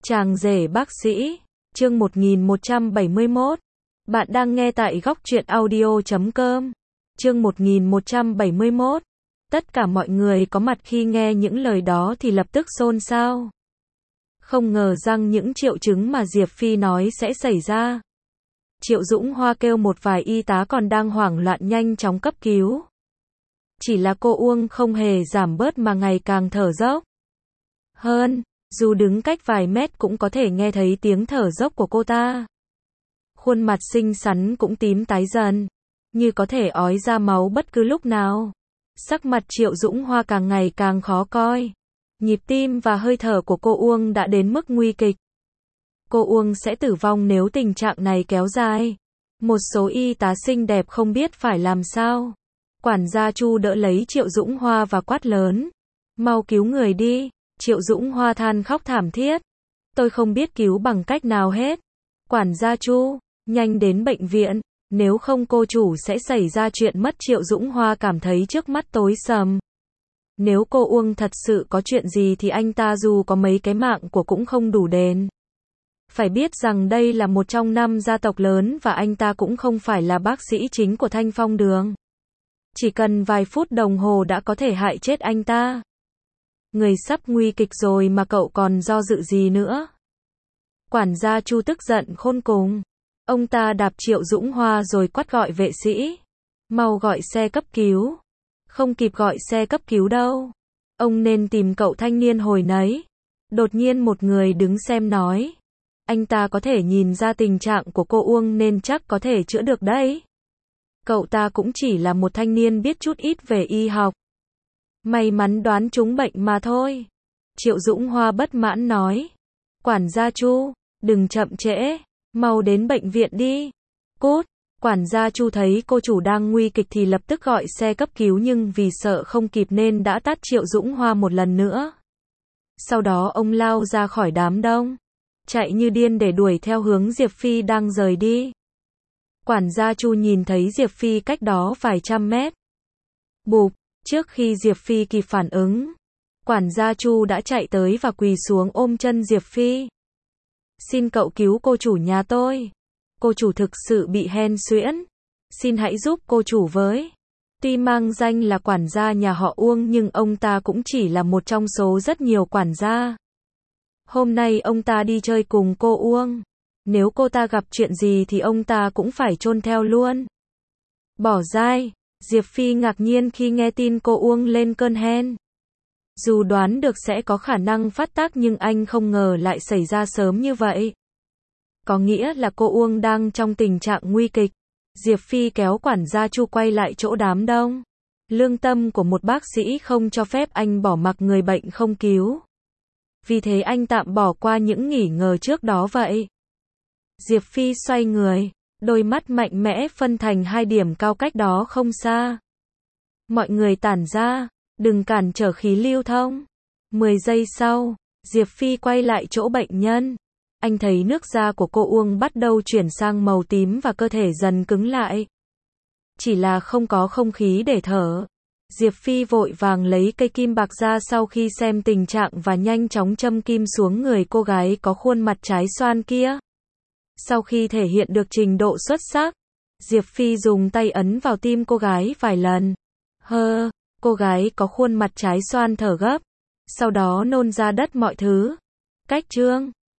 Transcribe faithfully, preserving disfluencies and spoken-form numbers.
Chàng rể bác sĩ, chương một nghìn một trăm bảy mươi mốt. Bạn đang nghe tại góc truyện audio chấm com. Chương một nghìn một trăm bảy mươi mốt. Tất cả mọi người có mặt khi nghe những lời đó thì lập tức xôn xao. Không ngờ rằng những triệu chứng mà Diệp Phi nói sẽ xảy ra. Triệu Dũng Hoa kêu một vài y tá còn đang hoảng loạn nhanh chóng cấp cứu. Chỉ là cô Uông không hề giảm bớt mà ngày càng thở dốc. Hơn, dù đứng cách vài mét cũng có thể nghe thấy tiếng thở dốc của cô ta. Khuôn mặt xinh xắn cũng tím tái dần, như có thể ói ra máu bất cứ lúc nào. Sắc mặt Triệu Dũng Hoa càng ngày càng khó coi. Nhịp tim và hơi thở của cô Uông đã đến mức nguy kịch. Cô Uông sẽ tử vong nếu tình trạng này kéo dài. Một số y tá xinh đẹp không biết phải làm sao. Quản gia Chu đỡ lấy Triệu Dũng Hoa và quát lớn. Mau cứu người đi. Triệu Dũng Hoa than khóc thảm thiết. Tôi không biết cứu bằng cách nào hết. Quản gia Chu, nhanh đến bệnh viện, nếu không cô chủ sẽ xảy ra chuyện mất. Triệu Dũng Hoa cảm thấy trước mắt tối sầm. Nếu cô Uông thật sự có chuyện gì thì anh ta dù có mấy cái mạng của cũng không đủ đền. Phải biết rằng đây là một trong năm gia tộc lớn và anh ta cũng không phải là bác sĩ chính của Thanh Phong Đường. Chỉ cần vài phút đồng hồ đã có thể hại chết anh ta. Người sắp nguy kịch rồi mà cậu còn do dự gì nữa? Quản gia Chu tức giận khôn cùng. Ông ta đạp Triệu Dũng Hoa rồi quát gọi vệ sĩ. Mau gọi xe cấp cứu. Không kịp gọi xe cấp cứu đâu. Ông nên tìm cậu thanh niên hồi nấy. Đột nhiên một người đứng xem nói. Anh ta có thể nhìn ra tình trạng của cô Uông nên chắc có thể chữa được đấy. Cậu ta cũng chỉ là một thanh niên biết chút ít về y học. May mắn đoán trúng bệnh mà thôi. Triệu Dũng Hoa bất mãn nói. Quản gia Chu, đừng chậm trễ, mau đến bệnh viện đi. Cút. Quản gia Chu thấy cô chủ đang nguy kịch thì lập tức gọi xe cấp cứu nhưng vì sợ không kịp nên đã tát Triệu Dũng Hoa một lần nữa. Sau đó ông lao ra khỏi đám đông, chạy như điên để đuổi theo hướng Diệp Phi đang rời đi. Quản gia Chu nhìn thấy Diệp Phi cách đó vài trăm mét. Bụp. Trước khi Diệp Phi kịp phản ứng, quản gia Chu đã chạy tới và quỳ xuống ôm chân Diệp Phi. Xin cậu cứu cô chủ nhà tôi. Cô chủ thực sự bị hen suyễn. Xin hãy giúp cô chủ với. Tuy mang danh là quản gia nhà họ Uông nhưng ông ta cũng chỉ là một trong số rất nhiều quản gia. Hôm nay ông ta đi chơi cùng cô Uông. Nếu cô ta gặp chuyện gì thì ông ta cũng phải chôn theo luôn. Bỏ dai. Diệp Phi ngạc nhiên khi nghe tin cô Uông lên cơn hen. Dù đoán được sẽ có khả năng phát tác nhưng anh không ngờ lại xảy ra sớm như vậy. Có nghĩa là cô Uông đang trong tình trạng nguy kịch. Diệp Phi kéo quản gia Chu quay lại chỗ đám đông. Lương tâm của một bác sĩ không cho phép anh bỏ mặc người bệnh không cứu. Vì thế anh tạm bỏ qua những nghi ngờ trước đó vậy. Diệp Phi xoay người. Đôi mắt mạnh mẽ phân thành hai điểm cao cách đó không xa. Mọi người tản ra, đừng cản trở khí lưu thông. Mười giây sau, Diệp Phi quay lại chỗ bệnh nhân. Anh thấy nước da của cô Uông bắt đầu chuyển sang màu tím và cơ thể dần cứng lại. Chỉ là không có không khí để thở. Diệp Phi vội vàng lấy cây kim bạc ra sau khi xem tình trạng và nhanh chóng châm kim xuống người cô gái có khuôn mặt trái xoan kia. Sau khi thể hiện được trình độ xuất sắc, Diệp Phi dùng tay ấn vào tim cô gái vài lần. Hơ, cô gái có khuôn mặt trái xoan thở gấp, sau đó nôn ra đất mọi thứ. Cách chương